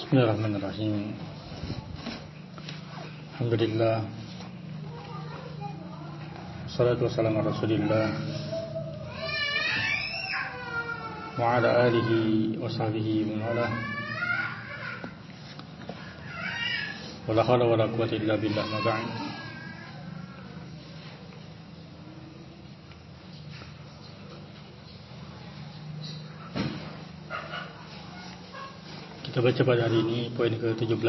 Bismillahirrahmanirrahim. Alhamdulillah. Wassalatu wassalamu ala Rasulillah wa ala alihi wa sahbihi wa ala. Wala hawla wala quwwata illa billah, ma ba'd. Kita baca pada hari ini poin ke-17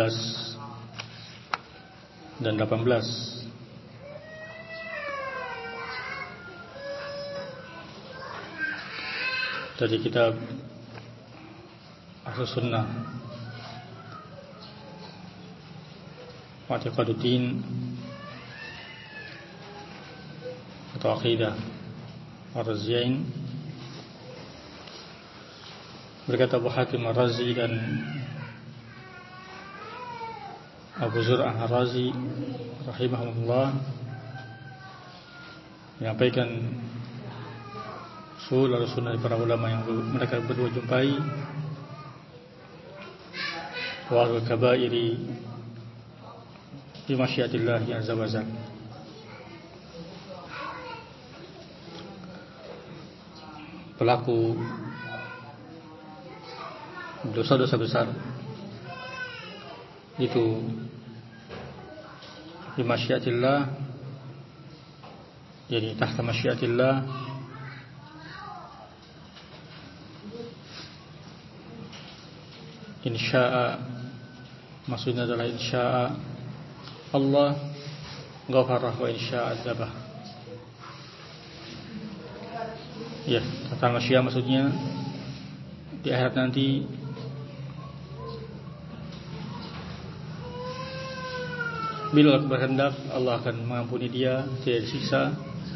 dan 18 dari kitab Ahlus Sunnah Mu'taqaduddin atau Aqidah Ar-Raziyain. Berkata Abu Hatim Ar-Razi dan Abu Zur'ah Ar-Razi rahimahumullah menyampaikan usul al-sunnah dari para ulama yang mereka berdua jumpai, wa al-kabairi fi masyiatillah azza wa jalla. Pelaku dosa-dosa besar itu di masyiatillah, jadi tahta masyiatillah, insya'a, maksudnya adalah insya'a Allah ghafarah wa insya'a adzabah. Ya, tentang masyiah maksudnya di akhirat nanti bila Allah berkehendak, Allah akan mengampuni dia, tidak disiksa.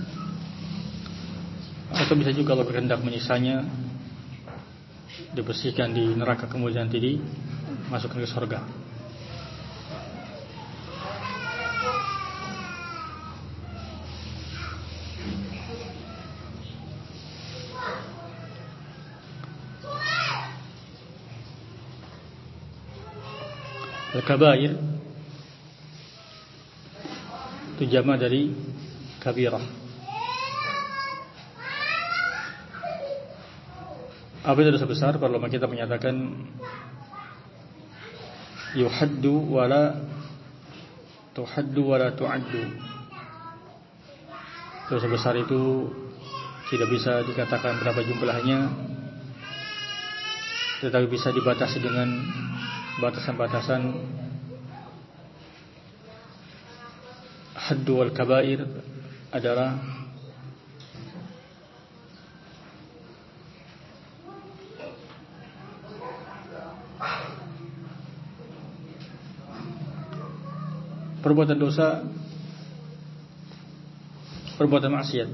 Atau bisa juga Allah berkehendak menyisanya, dibersihkan di neraka, kemudian nanti dimasukkan ke surga. Al-kabair itu jama' dari kabirah. Apa itu dosa besar? Para ulama kita menyatakan yuhaddu wala tuhaddu wala tu'addu. Dosa besar itu tidak bisa dikatakan berapa jumlahnya, tetapi bisa dibatasi dengan batasan-batasan. Haddu wal kabair adalah perbuatan dosa, perbuatan maksiat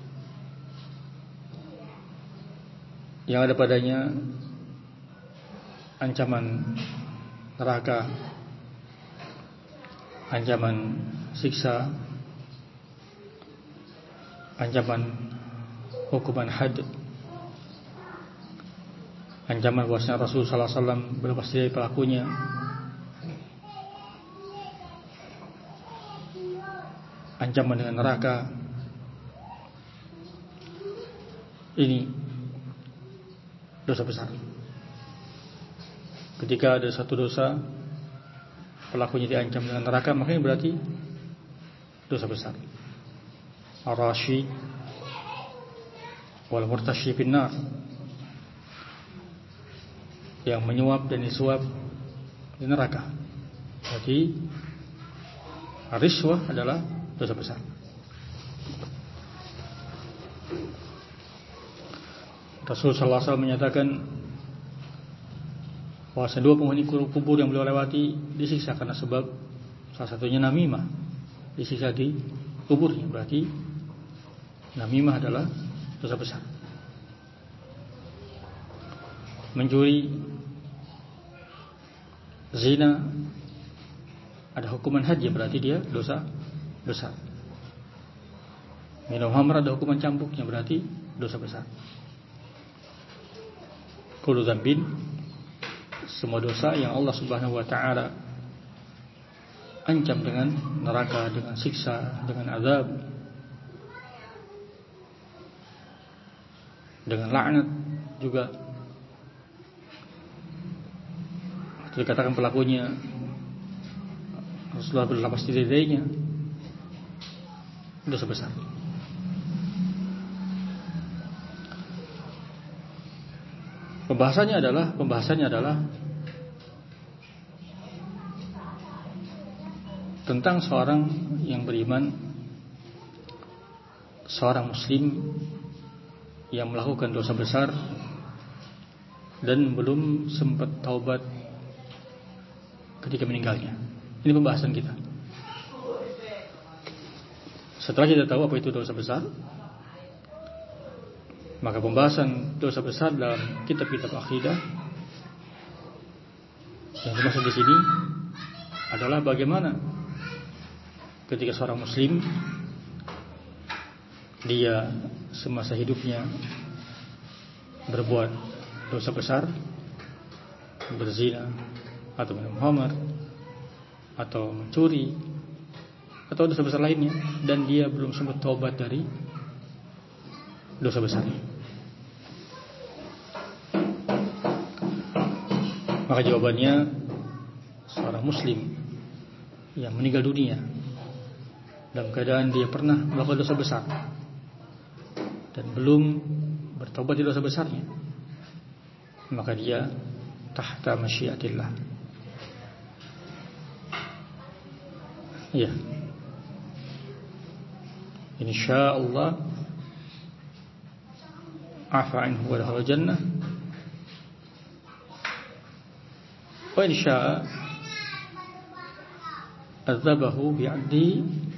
yang ada padanya ancaman neraka, ancaman siksa, ancaman hukuman had, ancaman bahwasanya Rasul sallallahu alaihi wasallam berlepas dari pelakunya, ancaman dengan neraka. Ini dosa besar. Ketika ada satu dosa pelakunya diancam dengan neraka, maka ini berarti dosa besar. Ar-rashi wal murtashi finnar, yang menyuap dan disuap di neraka. Jadi riswah adalah dosa besar. Rasul sallallahu alaihi wasallam menyatakan bahwa dua penghuni kubur yang beliau lewati disiksa karena sebab salah satunya namimah, disiksa di kuburnya. Berarti namimah adalah dosa besar. Mencuri, zina ada hukuman haji, berarti dia dosa besar. Minum khamr ada hukuman cambuknya, berarti dosa besar. Kullu dzambin semua dosa yang Allah Subhanahu wa taala ancam dengan neraka, dengan siksa, dengan azab, dengan laknat juga. Dikatakan pelakunya Rasulullah berlapas di dadanya, dosa besar. Pembahasannya adalah tentang seorang yang beriman, seorang muslim yang melakukan dosa besar dan belum sempat taubat ketika meninggalnya. Ini pembahasan kita. Setelah kita tahu apa itu dosa besar, maka pembahasan dosa besar dalam kitab-kitab akidah yang termasuk di sini adalah bagaimana ketika seorang muslim dia semasa hidupnya berbuat dosa besar, berzina atau minum khamar atau mencuri atau dosa besar lainnya, dan dia belum sempat taubat dari dosa besar. Maka jawabannya, seorang muslim yang meninggal dunia dalam keadaan dia pernah melakukan dosa besar dan belum bertaubat dari dosa besarnya, maka dia tahta masyiatillah. Ya, insyaallah afa anhu wa dakhala jannah, wa insya'a adzabahu bi'adli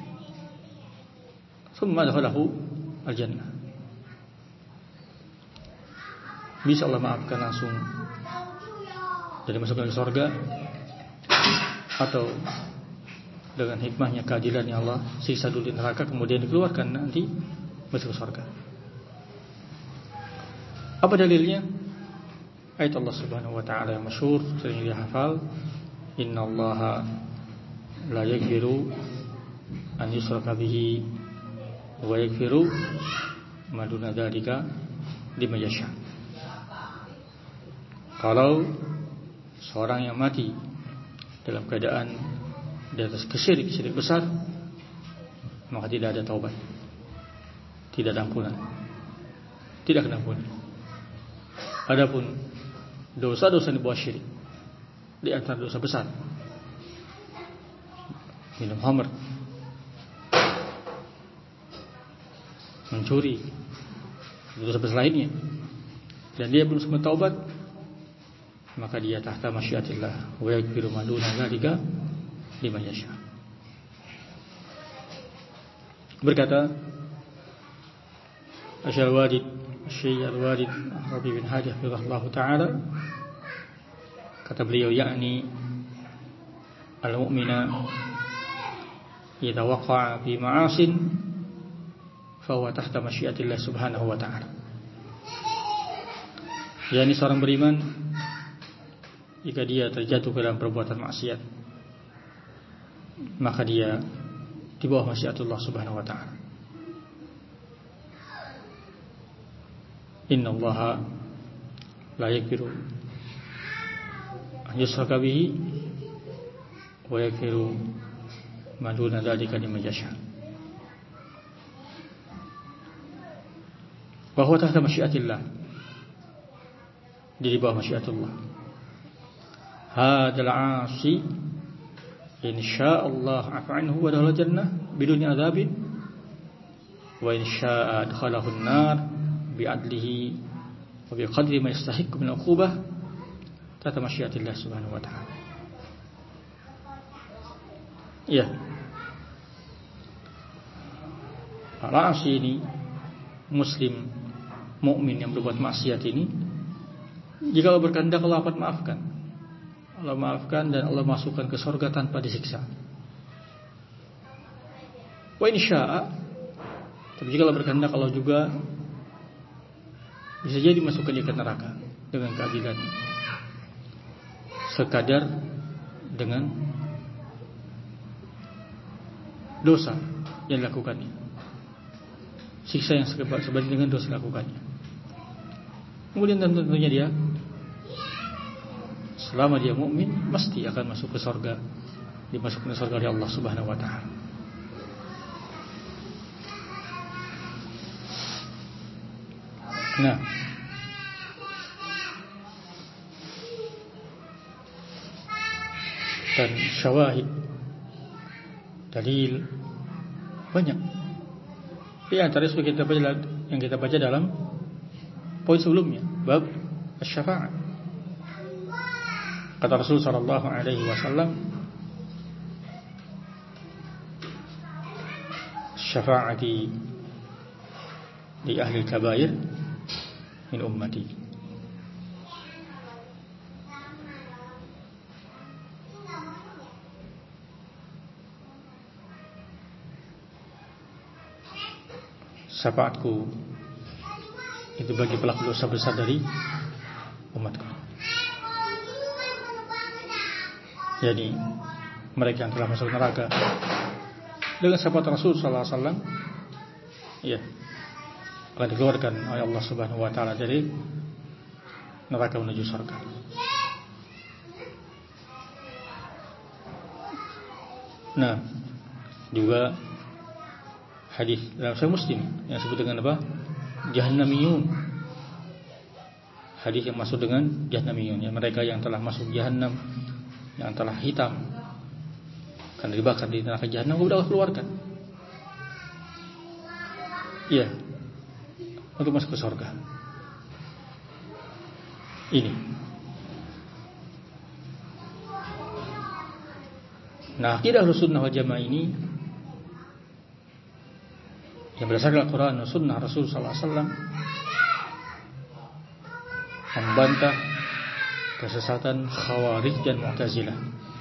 thumma dakhalahu al-jannah. Bisa Allah maafkan langsung dan dimasukkan ke surga, atau dengan hikmahnya, keadilannya Allah siksa dulu di neraka, kemudian dikeluarkan nanti masuk ke surga. Apa dalilnya? Ayat Allah Subhanahu wa taala yang masyhur sering dihafal, innallaha la yaghfiru an yushraka bihi wa yaghfiru ma duna dzalika liman yasha. Kalau seorang yang mati dalam keadaan di atas syirik besar, maka tidak ada taubat, tidak ada ampunan, tidak akan ampun. Adapun dosa-dosa di bawah syirik, di antara dosa besar, minum khamr, mencuri, dosa besar lainnya, dan dia belum sempat taubat, maka dia tahta masyiatillah wa yaghfiru ma duna dzalika liman yasha. Berkata Syekh Al-Walid Rabi bin Hadi hafizahullah ta'ala, kata beliau, yakni al-mu'mina idza waqa'a fi ma'asin fa huwa tahta masyiatillah subhanahu wa ta'ala. yakni seorang beriman jika dia terjatuh ke dalam perbuatan maksiat, maka dia di bawah masyiatullah subhanahu wa ta'ala. Innallaha la yaghfiru an yushraka bihi wa yaghfiru ma duna dzalika liman yasha. Wa huwa tahta masyiatillah, di bawah masyiatullah. Hadzal 'asi insyaallah afa anhu wa dakhala jannah biduni adzabin wa insyaa'a adkhalahu an-nar bi'adlihi wa biqadri ma yastahiqqu min 'uqubah tahta masyiatillah subhanahu wa ta'ala. Ya, al-'asi ini muslim mukmin yang berbuat maksiat ini, jika Allah berkehendak Allah akan maafkan. Allah maafkan dan Allah masukkan ke surga tanpa disiksa. Wa insya'a, tapi jika Allah berkehendak Allah juga bisa jadi masukkan dia ke neraka dengan keadilan. sekadar dengan dosa yang dilakukannya, siksa yang sebanding dengan dosa yang dilakukannya. Kemudian tentunya dia, selama dia mukmin, mesti akan masuk ke surga, dimasukkan ke surga oleh Allah Subhanahu wa taala. Nah, dan syawahid, dalil banyak. Di antara yang kita baca dalam poin sebelumnya, bab asy-syafa'ah. Kata Rasul sallallahu alaihi wasallam, syafa'ati li ahli al-kabair min ummati. Syafaatku itu bagi pelaku dosa besar dari umatku. Jadi mereka yang telah masuk neraka, dengan syafaat Rasul sallallahu alaihi wasallam, ya, akan dikeluarkan oleh Allah Subhanahu wa taala dari neraka menuju surga. Nah, juga hadis dalam Sahih Muslim yang disebut dengan apa? Jahannamiyun. Hadis yang masuk dengan Jahannamiyun, ya, mereka yang telah masuk Jahannam, yang telah hitam karena dibakar di neraka Jahannam, sudah keluarkan. Iya, untuk masuk ke surga. Ini. Nah, akidah Ahlussunnah wal Jamaah ini yang berdasarkan Al-Quran dan Sunnah Rasul sallallahu alaihi wasallam membantah kesesatan Khawarij dan Mu'tazilah.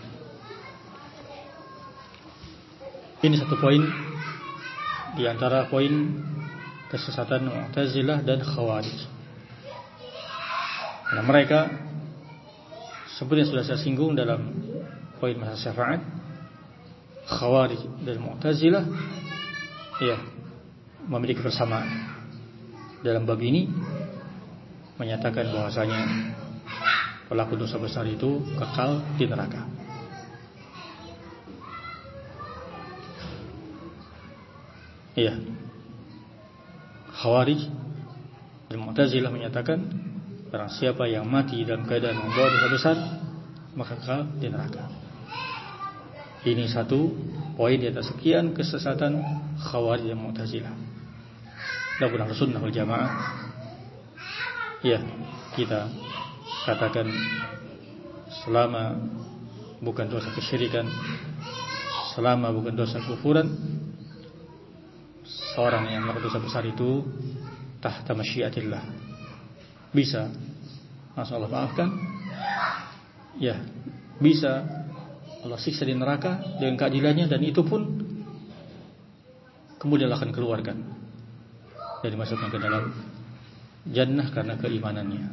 Ini satu poin di antara poin kesesatan Mu'tazilah dan Khawarij. Nah, mereka seperti yang sudah saya singgung dalam poin masalah syafaat, Khawarij dan Mu'tazilah, ya, memiliki persamaan dalam bab ini, menyatakan bahwasanya pelaku dosa besar itu kekal di neraka. Iya, Khawarij dan Mu'tazilah menyatakan barang siapa yang mati dalam keadaan membawa dosa besar, maka kekal di neraka. Ini satu poin di atas sekian kesesatan Khawarij dan Mu'tazilah. Adapun Ahlussunnah wal Jamaah, ya, kita katakan selama bukan dosa kesyirikan, selama bukan dosa kufuran, seorang yang melakukan dosa besar itu tahta masyiatillah, bisa langsung Allah maafkan, ya, bisa Allah siksa di neraka dengan keadilannya, dan itu pun kemudian akan keluarkan dan dimasukkan ke dalam jannah karena keimanannya.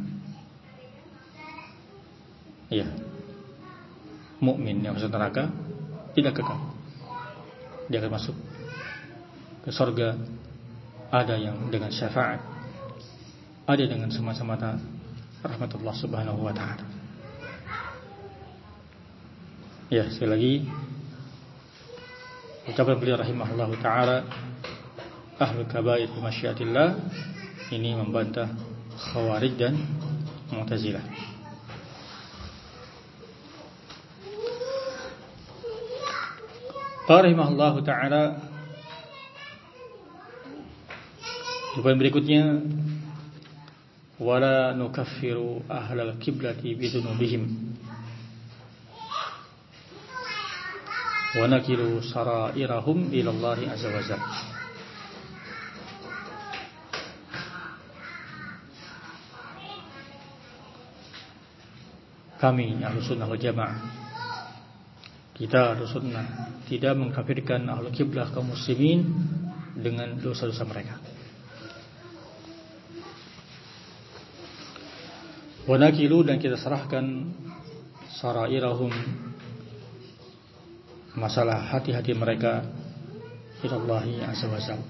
Ya, mukmin yang masuk neraka tidak kekal, dia akan masuk ke surga. Ada yang dengan syafaat, ada dengan semata-mata rahmatullah Subhanahu wa ta'ala. Ya, sekali lagi ucapan beliau rahimahullahu ta'ala, ahlul kabair bi masyiatillah, ini membantah Khawarij dan Mu'tazilah. Qala rahimahullahu ta'ala, di poin berikutnya, wala nukaffiru ahlal kiblati bidunubihim wa nakilu sarairahum ilallahi azza wa jalla. Kami Ahlussunnah wal Jamaah, kita Ahlussunnah tidak mengkafirkan ahlul kiblah kaum muslimin dengan dosa-dosa mereka. Wa nakilu, dan kita serahkan sarairahum, masalah hati-hati mereka, ilallahi azza wa jalla.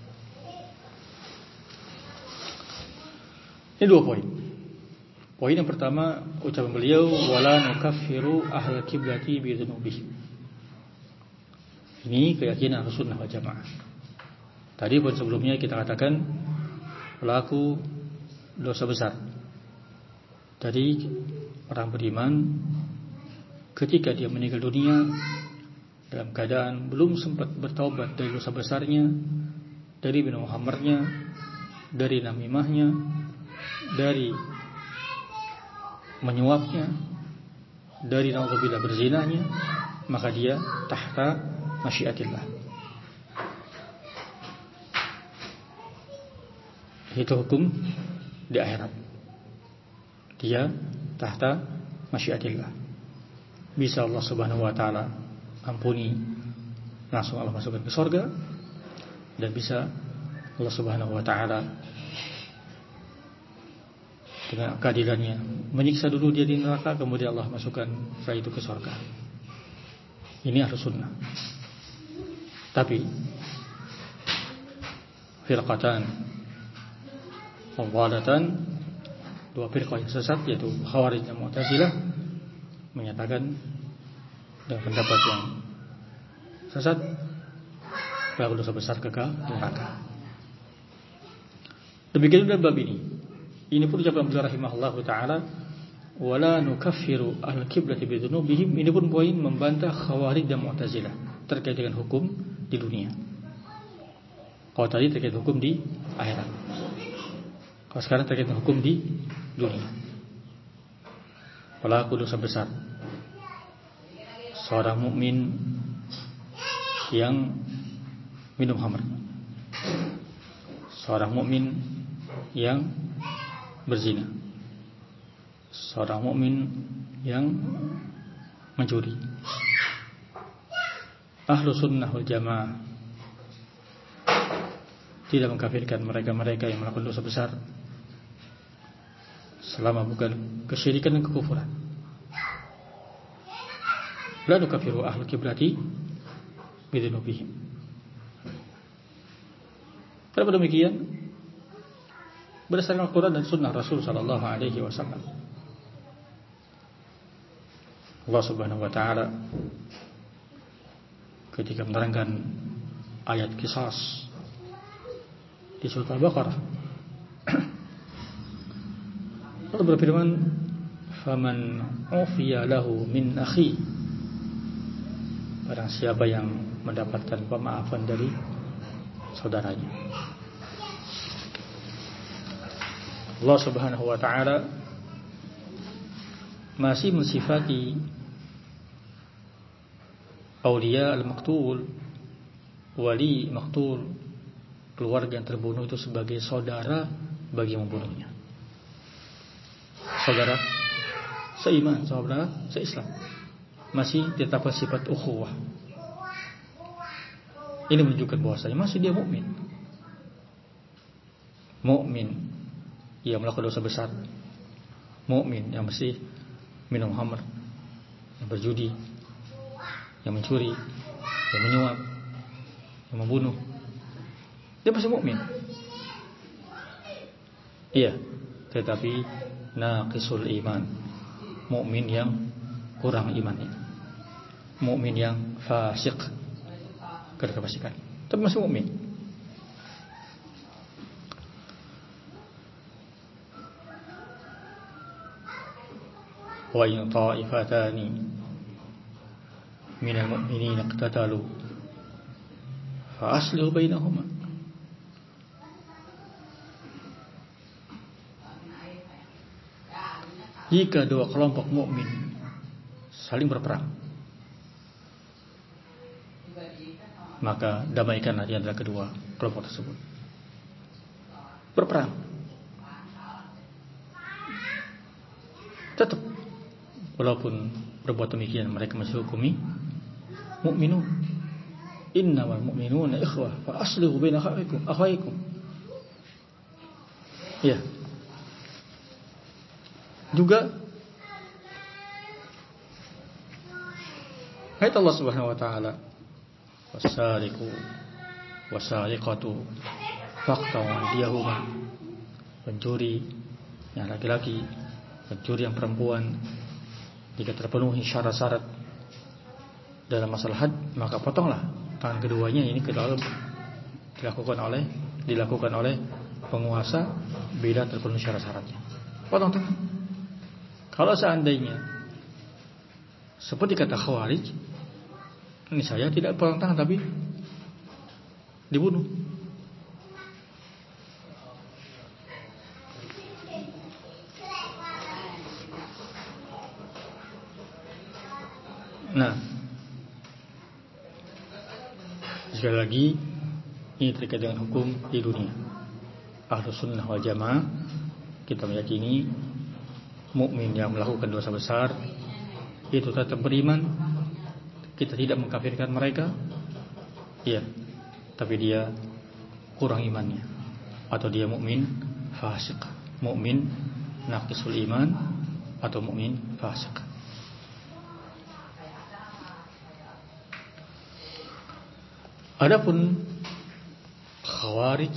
Ini 2 poin. Poin yang pertama, ucapan beliau, wala nukaffiru ahlal kiblati bi dzunubihim. Ini keyakinan Ahlussunnah wal Jamaah. Tadi poin sebelumnya kita katakan pelaku dosa besar. Jadi orang beriman ketika dia meninggal dunia dalam keadaan belum sempat bertaubat dari dosa besarnya, dari minum khamrnya, dari namimahnya, dari menyuapnya, dari naudzubillah berzinanya, maka dia tahta masyiatillah. Itu hukum di akhirat. Dia tahta masyiatillah. Bisa Allah Subhanahu wa taala ampuni, langsung Allah masukkan ke surga, dan bisa Allah Subhanahu wa taala dengan keadilannya menyiksa dulu dia di neraka, kemudian Allah masukkan setelah itu ke surga. Ini harus sunnah. Tapi firqatan wadatan, 2 firqah yang sesat, yaitu Khawarij dan Mu'tazilah, menyatakan dengan pendapat yang sesat, pelaku dosa besar kekal di neraka. Demikian dalam bab ini. Ini pun ucapan beliau rahimahullahu taala, wala nukaffiru al-kiblati bi dzunubihim. Ini pun poin membantah Khawarij dan Mu'tazilah terkait dengan hukum di dunia. Kalau tadi terkait hukum di akhirat, kalau sekarang terkait dengan hukum di dunia. Pelaku dosa besar, seorang mukmin yang minum khamr, seorang mukmin yang berzina, seorang mukmin yang mencuri. Ahlussunnah wal Jamaah tidak mengkafirkan mereka-mereka yang melakukan dosa besar selama bukan kesyirikan dan kekufuran. La nukaffiru ahlul kiblati bidzunubihim. Kenapa demikian? Berdasarkan Al-Quran dan Sunnah Rasul Sallallahu Alaihi Wasallam. Allah Subhanahu Wa Taala ketika menerangkan ayat qisas di surah Al-Baqarah, Allah berfirman, "Faman ufiya lahu min akhi." Barang siapa yang mendapatkan pemaafan dari saudaranya. Allah Subhanahu wa taala masih mensifati aulia al-maqtul, wali maqtul, keluarga yang terbunuh itu sebagai saudara bagi yang membunuhnya. Saudara seiman, saudara seislam. Masih ditetapkan sifat ukhuwah. Ini menunjukkan bahwasanya masih dia mukmin. Mukmin yang melakukan dosa besar, mukmin yang masih minum khamr, yang berjudi, yang mencuri, yang menyuap, yang membunuh, dia masih mukmin. Iya, tetapi naqisul iman, mukmin yang kurang imannya, mukmin yang fasik, kefasikan, tapi masih mukmin. Wa in ta'ifatani minal mu'minina iqtatalu fa aslihu bainahuma. Jika 2 kelompok mukmin saling berperang, maka damaikanlah di antara kedua kelompok tersebut. Berperang, tetap walaupun berbuat demikian mereka masih hukumi mukminun. Innamal mu'minuna ikhwah fa aslihu baina akhawaykum. Ya. Juga Ayat Allah Subhanahu wa taala, "Was-sariqu was-sariqatu faqta'u aydiyahuma." Pencuri yang laki-laki, pencuri yang perempuan, jika terpenuhi syarat-syarat dalam masalah had, maka potonglah tangan keduanya. Ini dilakukan oleh penguasa bila terpenuhi syarat-syaratnya. Potong tangan. Kalau seandainya seperti kata Khawarij, ini saya tidak potong tangan tapi dibunuh. Nah, sekali lagi ini terkait dengan hukum di dunia. Ahlus sunnah wal jamaah, kita meyakini mukmin yang melakukan dosa besar itu tetap beriman. Kita tidak mengkafirkan mereka, iya, tapi dia kurang imannya, atau dia mukmin fasik, mukmin naqisul iman, atau mukmin fasik. Adapun Khawarij,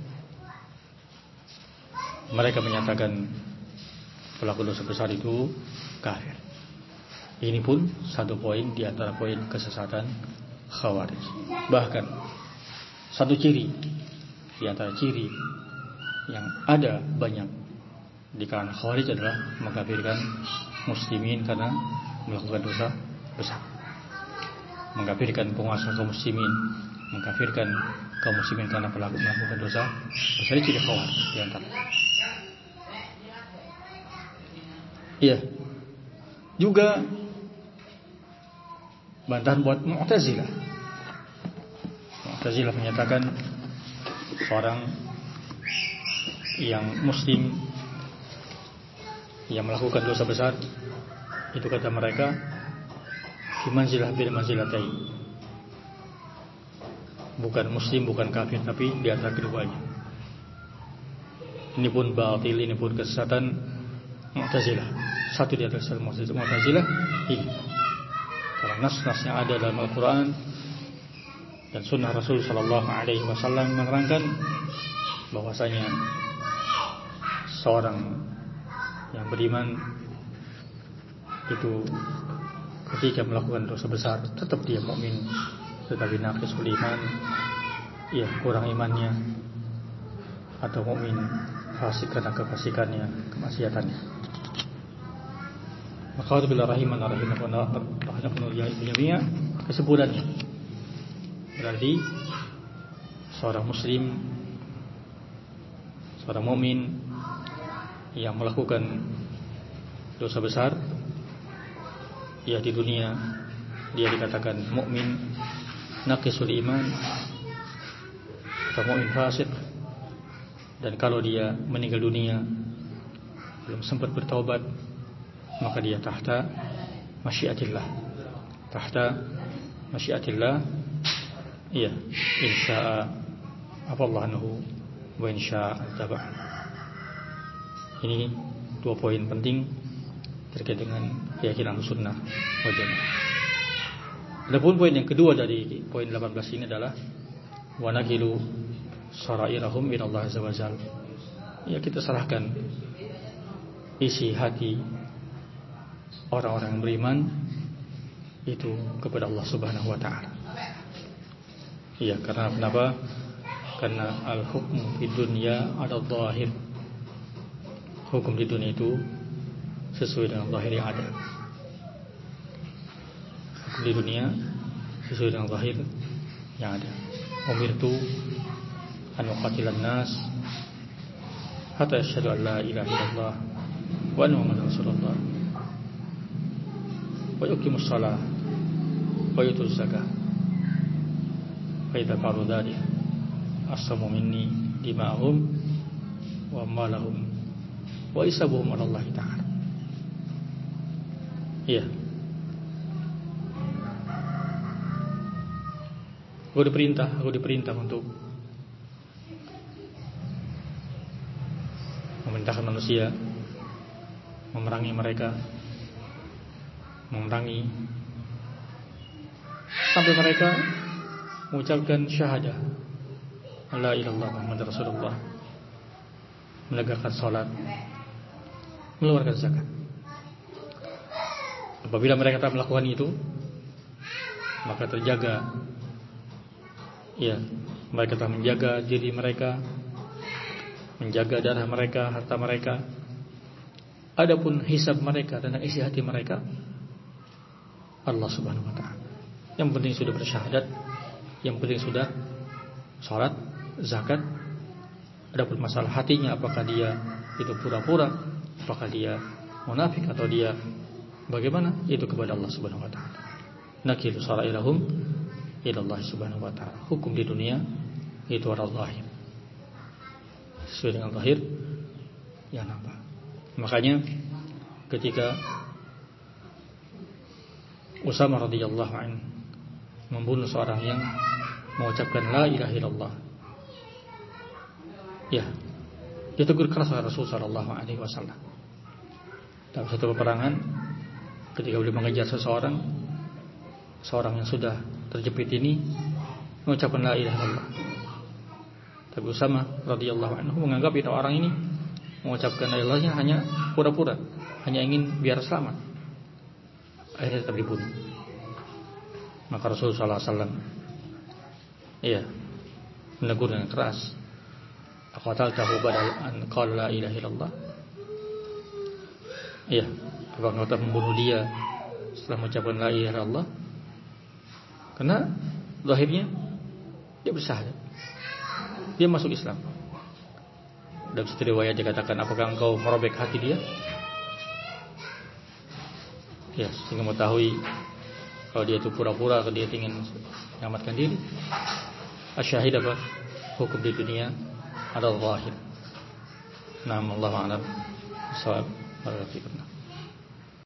mereka menyatakan pelaku dosa besar itu kafir. Ini pun satu poin di antara poin kesesatan Khawarij. Bahkan satu ciri di antara ciri yang ada banyak di kalangan Khawarij adalah mengkafirkan muslimin karena melakukan dosa besar, mengkafirkan penguasa kaum muslimin, mengkafirkan kaum muslimin karena melakukan dosa besar. Ciri Khawarij di antara. Iya. Juga bantahan buat Mu'tazilah. Mu'tazilah menyatakan seorang yang muslim yang melakukan dosa besar itu, kata mereka, fi manzilah bil manzilatain. Bukan muslim, bukan kafir, tapi di antara keduanya. Ini pun batil, ini pun kesesatan Mu'tazilah. Satu di antara kesesatan Mu'tazilah ini. Karena nas-nasnya ada dalam Al-Quran dan Sunnah Rasul Sallallahu Alaihi Wasallam menerangkan bahwasanya seorang yang beriman itu ketika melakukan dosa besar tetap dia mukmin, tetapi naqisul iman, ya kurang imannya, atau mukmin fasik karena kefasikannya, kemaksiatannya. Maka bila rahimakumullah jami'an, kesimpulannya berarti seorang muslim, seorang mukmin yang melakukan dosa besar, ya di dunia dia dikatakan mukmin naqisul iman atau mukmin fasik, dan kalau dia meninggal dunia belum sempat bertaubat, maka dia tahta masyiatillah, iya, insya'a afallahu anhu wa insya'a taba'. Ini dua poin penting terkait dengan keyakinan sunnah wal jamaah. Adapun poin yang kedua dari poin 18 ini adalah wa nakilu sarairahum ila Allah azza wajalla. Ya, kita serahkan isi hati orang-orang yang beriman itu kepada Allah Subhanahu wa taala. Iya, karena kenapa? Karena al-hukmu fid dunya ala dhahir. Hukum di dunia itu sesuai dengan zahir yang ada. Hukum di dunia sesuai dengan zahir yang ada. Umirtu an uqatilan nas hatta asyhadu an la ilaha illallah wa anna muhammadar rasulullah wa yuqimus shalah wa yutuz zakah fa idza fa'alu dzalik asamu minni dima'hum wa amwalahum wa isabuhum 'ala Allah ta'ala. Iya. Aku diperintah untuk memerintahkan manusia memerangi mereka, memerangi sampai mereka mengucapkan syahadah la ilaha illallah Muhammadur Rasulullah, menegakkan salat, mengeluarkan zakat. Apabila mereka telah melakukan itu, maka terjaga, ya, mereka telah menjaga diri mereka, menjaga darah mereka, harta mereka. Adapun hisab mereka dan isi hati mereka, Allah Subhanahu wa ta'ala. Yang penting sudah bersyahadat, yang penting sudah salat, zakat. Adapun masalah hatinya, apakah dia itu pura-pura, apakah dia munafik atau dia bagaimana, itu kepada Allah Subhanahu wa ta'ala. Nakilu sarairahum ila Allah Subhanahu wa ta'ala. Hukum di dunia itu adalah zahir, sesuai dengan zahir yang nampak. Makanya ketika Usamah radhiyallahu anhu membunuh seorang yang mengucapkan la ilaha illallah, ya, ditegur keras oleh Rasul sallallahu alaihi wasallam. Dalam satu peperangan, ketika beliau mengejar seorang yang sudah terjepit ini mengucapkan la ilaha illallah. Tapi Usamah radhiyallahu anhu menganggap itu orang ini mengucapkan la ilaha illallah hanya pura-pura, hanya ingin biar selamat. Akhirnya tetap dibunuh. Maka Rasul sallallahu alaihi wasallam, iya, menegur dengan keras. Aqataltahu badal an qala la ilaha illallah. Iya, apakah engkau telah membunuh dia setelah mengucapkan la ilaha illallah? Karena zahirnya dia bersyahadat, dia masuk Islam. Dalam satu riwayat dikatakan, apakah engkau merobek hati dia? Ya, sehingga mengetahui kalau dia itu pura-pura, kalau dia ingin menyelamatkan diri. Asyahid apa? Hukum di dunia adalah zahir. Naam, Allahu a'lam. Shawab.